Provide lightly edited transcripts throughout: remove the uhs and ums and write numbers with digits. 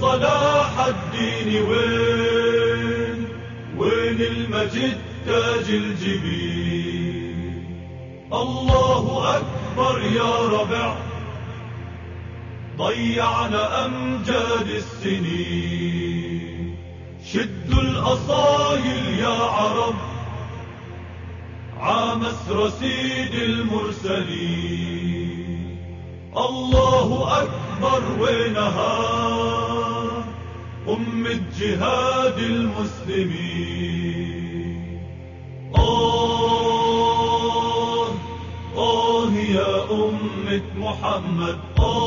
صلاح الدين وين المجد تاج الجبين. الله أكبر يا ربع، ضيعنا أمجاد السنين. شدوا الأصايل يا عرب، عامسر سيد المرسلين. الله أكبر وينها جهاد المسلمين. يا محمد،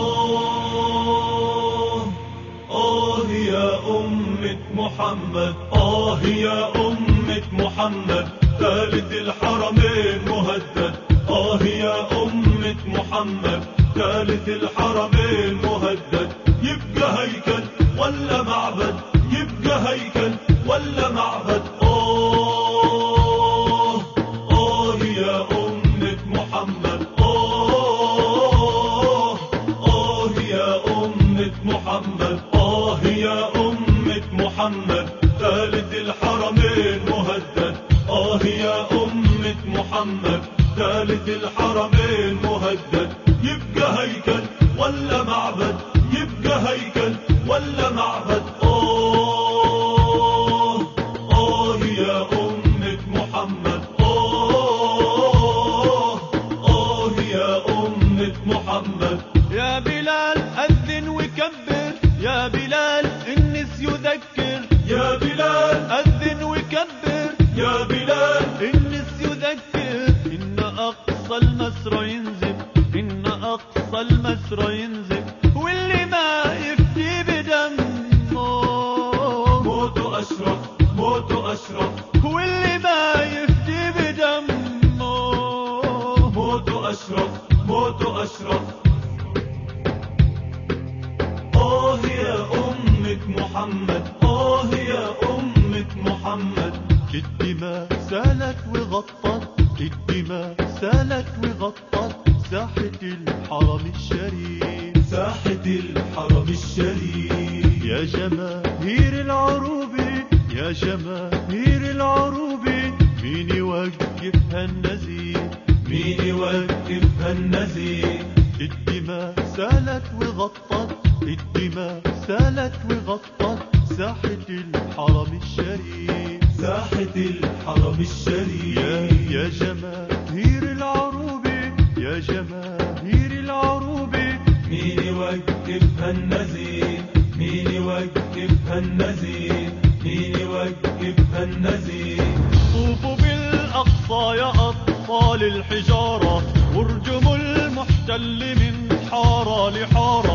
يا محمد، يا محمد، ثالث الحرمين مهدد. يا محمد، ثالث الحرمين مهدد. يبقى هيكل ولا معبد؟ يبقى هيكل ولا معبد؟ يا محمد، يا محمد، يا محمد، ثالث الحرمين مهدد. يا محمد، ثالث الحرمين مهدد. يبقى هيكل ولا معبد؟ يبقى هيكل ولا معبد؟ يا محمد، يا محمد. يا بلال أذن وكبر، يا بلال النس يذكر. يا بلال أذن وكبر، يا بلال النس يذكر. إن أقصى المسرى ينزل، إن أقصى المسرى ينزل. واللي ما يفتي بدمه موت أشرف، موت أشرف. واللي ما يفتي بدمه موت أشرف، موت أشرف. يا محمد، يا محمد. الدماء سالت وغطت، الدماء سالت وغطت ساحة الحرم الشريف، ساحة الحرم الشريف. يا جماهير العروبة، يا جماهير العروبة، مين يوقف هالنزيف؟ مين يوقف هالنزيف؟ الدماء سالت وغطت، الدماء سالت وغطت ساحة الحرم الشريف، ساحة الحرم الشريف. يا جماهير العروبة، يا جماهير العروبة، مين يوقف هالنزيف؟ مين يوقف هالنزيف؟ مين يوقف هالنزيف؟ طوفوا بالأقصى يا أطفال الحجارة، وارجموا المحتل من حارة لحارة.